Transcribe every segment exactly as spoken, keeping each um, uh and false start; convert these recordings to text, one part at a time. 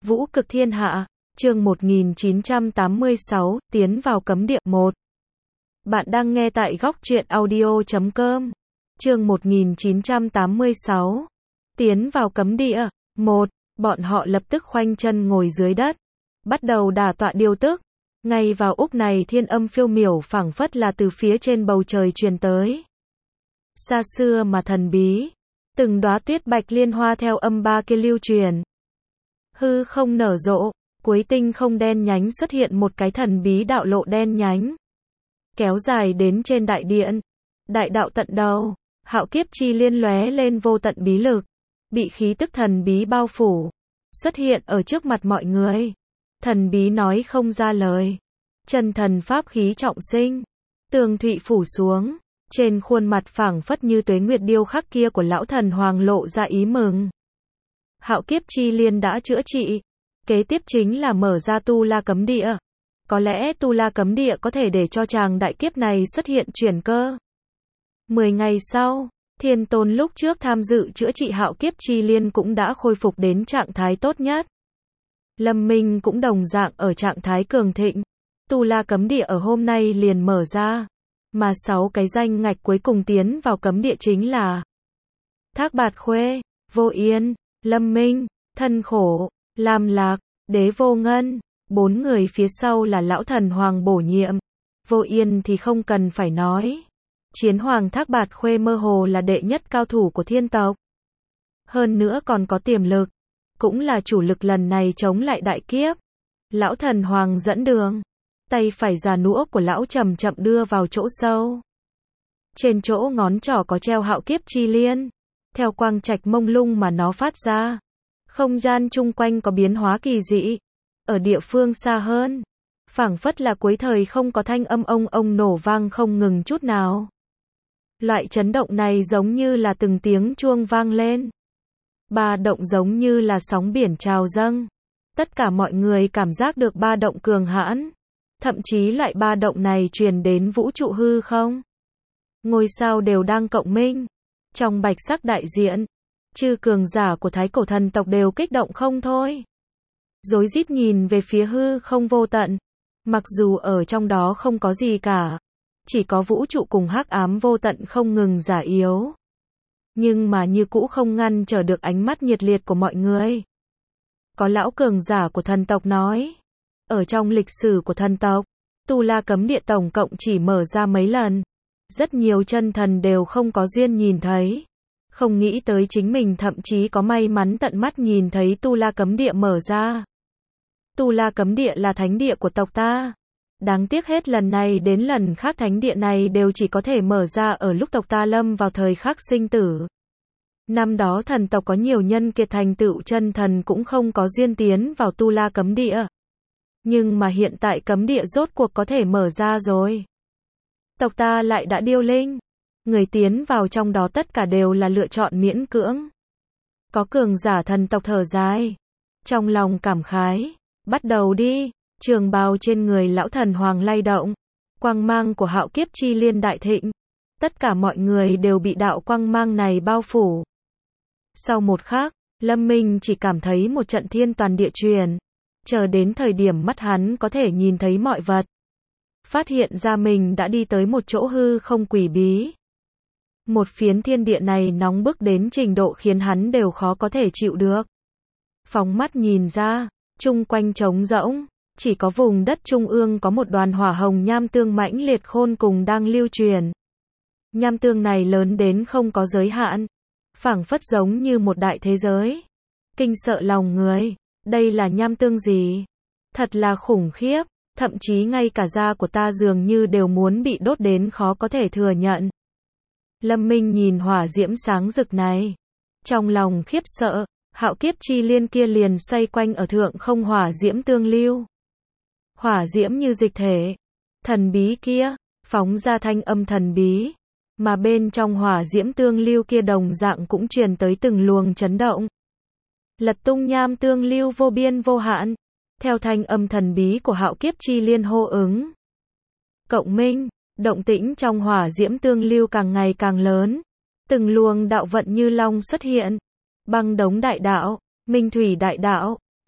Vũ cực thiên hạ, chương một nghìn chín trăm tám mươi sáu, tiến vào cấm địa một. Bạn đang nghe tại góc truyện audio chấm com. Chương một nghìn chín trăm tám mươi sáu, tiến vào cấm địa một. Bọn họ lập tức khoanh chân ngồi dưới đất, bắt đầu đả tọa điều tức. Ngay vào úc này thiên âm phiêu miểu phảng phất là từ phía trên bầu trời truyền tới. Xa xưa mà thần bí, từng đóa tuyết bạch liên hoa theo âm ba kia lưu truyền. Hư không nở rộ, cuối tinh không đen nhánh xuất hiện một cái thần bí đạo lộ đen nhánh, kéo dài đến trên đại điện. Đại đạo tận đầu, hạo kiếp chi liên lóe lên vô tận bí lực, bị khí tức thần bí bao phủ, xuất hiện ở trước mặt mọi người. Thần bí nói không ra lời, chân thần pháp khí trọng sinh, tường thụy phủ xuống, trên khuôn mặt phảng phất như tuế nguyệt điêu khắc kia của lão thần hoàng lộ ra ý mừng. Hạo kiếp chi liên đã chữa trị, kế tiếp chính là mở ra tu la cấm địa. Có lẽ tu la cấm địa có thể để cho chàng đại kiếp này xuất hiện chuyển cơ. Mười ngày sau, Thiên Tôn lúc trước tham dự chữa trị hạo kiếp chi liên cũng đã khôi phục đến trạng thái tốt nhất. Lâm Minh cũng đồng dạng ở trạng thái cường thịnh. Tu la cấm địa ở hôm nay liền mở ra, mà sáu cái danh ngạch cuối cùng tiến vào cấm địa chính là Thác Bạt Khuê, Vô Yên, Lâm Minh, Thân Khổ, Lam Lạc, Đế Vô Ngân. Bốn người phía sau là lão thần hoàng bổ nhiệm. Vô Yên thì không cần phải nói. Chiến hoàng Thác Bạt Khuê mơ hồ là đệ nhất cao thủ của thiên tộc. Hơn nữa còn có tiềm lực, cũng là chủ lực lần này chống lại đại kiếp. Lão thần hoàng dẫn đường, tay phải già nũa của lão chậm chậm đưa vào chỗ sâu. Trên chỗ ngón trỏ có treo hạo kiếp chi liên, theo quang trạch mông lung mà nó phát ra. Không gian chung quanh có biến hóa kỳ dị. Ở địa phương xa hơn, phảng phất là cuối thời không có thanh âm ông ông nổ vang không ngừng chút nào. Loại chấn động này giống như là từng tiếng chuông vang lên. Ba động giống như là sóng biển trào dâng. Tất cả mọi người cảm giác được ba động cường hãn. Thậm chí loại ba động này truyền đến vũ trụ hư không. Ngôi sao đều đang cộng minh. Trong bạch sắc đại diện, chư cường giả của thái cổ thần tộc đều kích động không thôi. Rối rít nhìn về phía hư không vô tận. Mặc dù ở trong đó không có gì cả, chỉ có vũ trụ cùng hắc ám vô tận không ngừng giả yếu. Nhưng mà như cũ không ngăn trở được ánh mắt nhiệt liệt của mọi người. Có lão cường giả của thần tộc nói, ở trong lịch sử của thần tộc, tu la cấm địa tổng cộng chỉ mở ra mấy lần. Rất nhiều chân thần đều không có duyên nhìn thấy. Không nghĩ tới chính mình thậm chí có may mắn tận mắt nhìn thấy tu la cấm địa mở ra. Tu la cấm địa là thánh địa của tộc ta. Đáng tiếc hết lần này đến lần khác thánh địa này đều chỉ có thể mở ra ở lúc tộc ta lâm vào thời khắc sinh tử. Năm đó thần tộc có nhiều nhân kiệt thành tựu chân thần cũng không có duyên tiến vào tu la cấm địa. Nhưng mà hiện tại cấm địa rốt cuộc có thể mở ra rồi. Tộc ta lại đã điêu linh. Người tiến vào trong đó tất cả đều là lựa chọn miễn cưỡng. Có cường giả thần tộc thở dài, trong lòng cảm khái. Bắt đầu đi. Trường bào trên người lão thần hoàng lay động. Quang mang của hạo kiếp chi liên đại thịnh. Tất cả mọi người đều bị đạo quang mang này bao phủ. Sau một khắc, Lâm Minh chỉ cảm thấy một trận thiên toàn địa truyền. Chờ đến thời điểm mắt hắn có thể nhìn thấy mọi vật. Phát hiện ra mình đã đi tới một chỗ hư không quỷ bí. Một phiến thiên địa này nóng bức đến trình độ khiến hắn đều khó có thể chịu được. Phóng mắt nhìn ra, chung quanh trống rỗng, chỉ có vùng đất trung ương có một đoàn hỏa hồng nham tương mãnh liệt khôn cùng đang lưu truyền. Nham tương này lớn đến không có giới hạn, phảng phất giống như một đại thế giới. Kinh sợ lòng người, đây là nham tương gì? Thật là khủng khiếp, thậm chí ngay cả da của ta dường như đều muốn bị đốt đến khó có thể thừa nhận. Lâm Minh nhìn hỏa diễm sáng rực này, trong lòng khiếp sợ. Hạo kiếp chi liên kia liền xoay quanh ở thượng không hỏa diễm tương lưu. Hỏa diễm như dịch thể, thần bí kia, phóng ra thanh âm thần bí, mà bên trong hỏa diễm tương lưu kia đồng dạng cũng truyền tới từng luồng chấn động. Lật tung nham tương lưu vô biên vô hạn, theo thanh âm thần bí của hạo kiếp chi liên hô ứng. Cộng minh, động tĩnh trong hỏa diễm tương lưu càng ngày càng lớn, từng luồng đạo vận như long xuất hiện. Băng đống đại đạo, minh thủy đại đạo,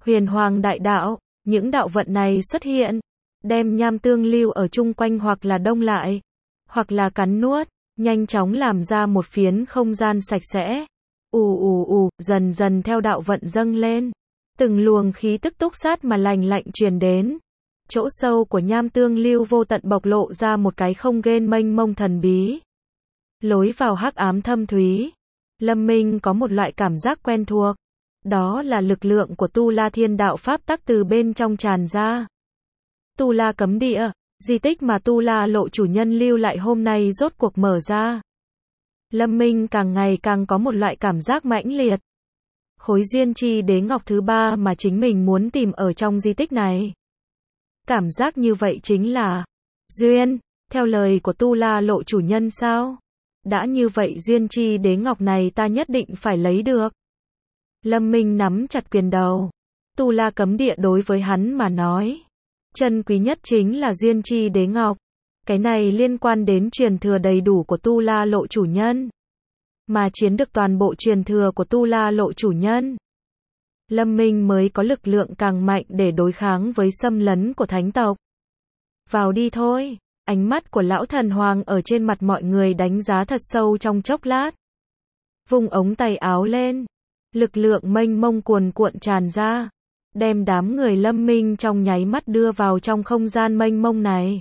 huyền hoàng đại đạo, những đạo vận này xuất hiện, đem nham tương lưu ở chung quanh hoặc là đông lại, hoặc là cắn nuốt, nhanh chóng làm ra một phiến không gian sạch sẽ. Ù ù ù, dần dần theo đạo vận dâng lên, từng luồng khí tức túc sát mà lành lạnh truyền đến. Chỗ sâu của nham tương lưu vô tận bộc lộ ra một cái không gian mênh mông thần bí. Lối vào hắc ám thâm thúy. Lâm Minh có một loại cảm giác quen thuộc. Đó là lực lượng của Tu La Thiên Đạo Pháp tắc từ bên trong tràn ra. Tu La cấm địa, di tích mà Tu La lộ chủ nhân lưu lại hôm nay rốt cuộc mở ra. Lâm Minh càng ngày càng có một loại cảm giác mãnh liệt. Khối duyên chi đế ngọc thứ ba mà chính mình muốn tìm ở trong di tích này. Cảm giác như vậy chính là duyên, theo lời của Tu La lộ chủ nhân sao? Đã như vậy duyên chi đế ngọc này ta nhất định phải lấy được. Lâm Minh nắm chặt quyền đầu. Tu La cấm địa đối với hắn mà nói, chân quý nhất chính là duyên chi đế ngọc. Cái này liên quan đến truyền thừa đầy đủ của Tu La lộ chủ nhân. Mà chiếm được toàn bộ truyền thừa của Tu La lộ chủ nhân, Lâm Minh mới có lực lượng càng mạnh để đối kháng với xâm lấn của thánh tộc. Vào đi thôi. Ánh mắt của lão thần hoàng ở trên mặt mọi người đánh giá thật sâu trong chốc lát. Vung ống tay áo lên. Lực lượng mênh mông cuồn cuộn tràn ra. Đem đám người Lâm Minh trong nháy mắt đưa vào trong không gian mênh mông này.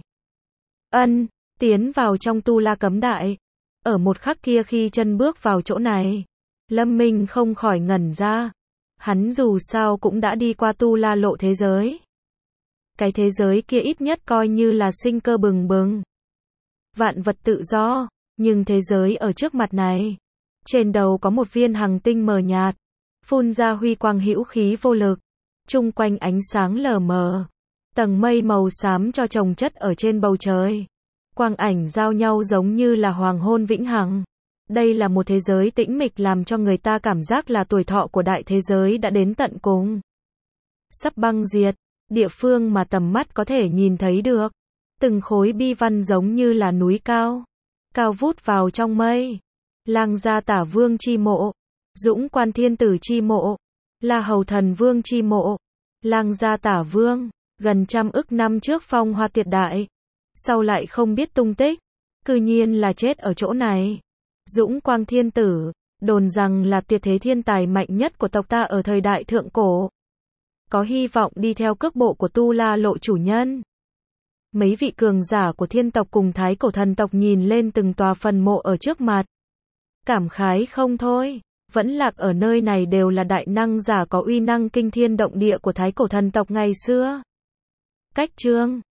Ân, tiến vào trong Tu La cấm đại. Ở một khắc kia khi chân bước vào chỗ này, Lâm Minh không khỏi ngẩn ra. Hắn dù sao cũng đã đi qua Tu La lộ thế giới. Cái thế giới kia ít nhất coi như là sinh cơ bừng bừng. Vạn vật tự do, nhưng thế giới ở trước mặt này, trên đầu có một viên hằng tinh mờ nhạt, phun ra huy quang hữu khí vô lực, chung quanh ánh sáng lờ mờ, tầng mây màu xám cho chồng chất ở trên bầu trời, quang ảnh giao nhau giống như là hoàng hôn vĩnh hằng. Đây là một thế giới tĩnh mịch làm cho người ta cảm giác là tuổi thọ của đại thế giới đã đến tận cùng, sắp băng diệt. Địa phương mà tầm mắt có thể nhìn thấy được. Từng khối bi văn giống như là núi cao. Cao vút vào trong mây. Lang gia tả vương chi mộ. Dũng quan thiên tử chi mộ. La hầu thần vương chi mộ. Lang gia tả vương. Gần trăm ức năm trước phong hoa tuyệt đại. Sau lại không biết tung tích. Cư nhiên là chết ở chỗ này. Dũng quang thiên tử. Đồn rằng là tuyệt thế thiên tài mạnh nhất của tộc ta ở thời đại thượng cổ. Có hy vọng đi theo cước bộ của Tu La lộ chủ nhân. Mấy vị cường giả của thiên tộc cùng thái cổ thần tộc nhìn lên từng tòa phần mộ ở trước mặt. Cảm khái không thôi, vẫn lạc ở nơi này đều là đại năng giả có uy năng kinh thiên động địa của thái cổ thần tộc ngày xưa. Cách chương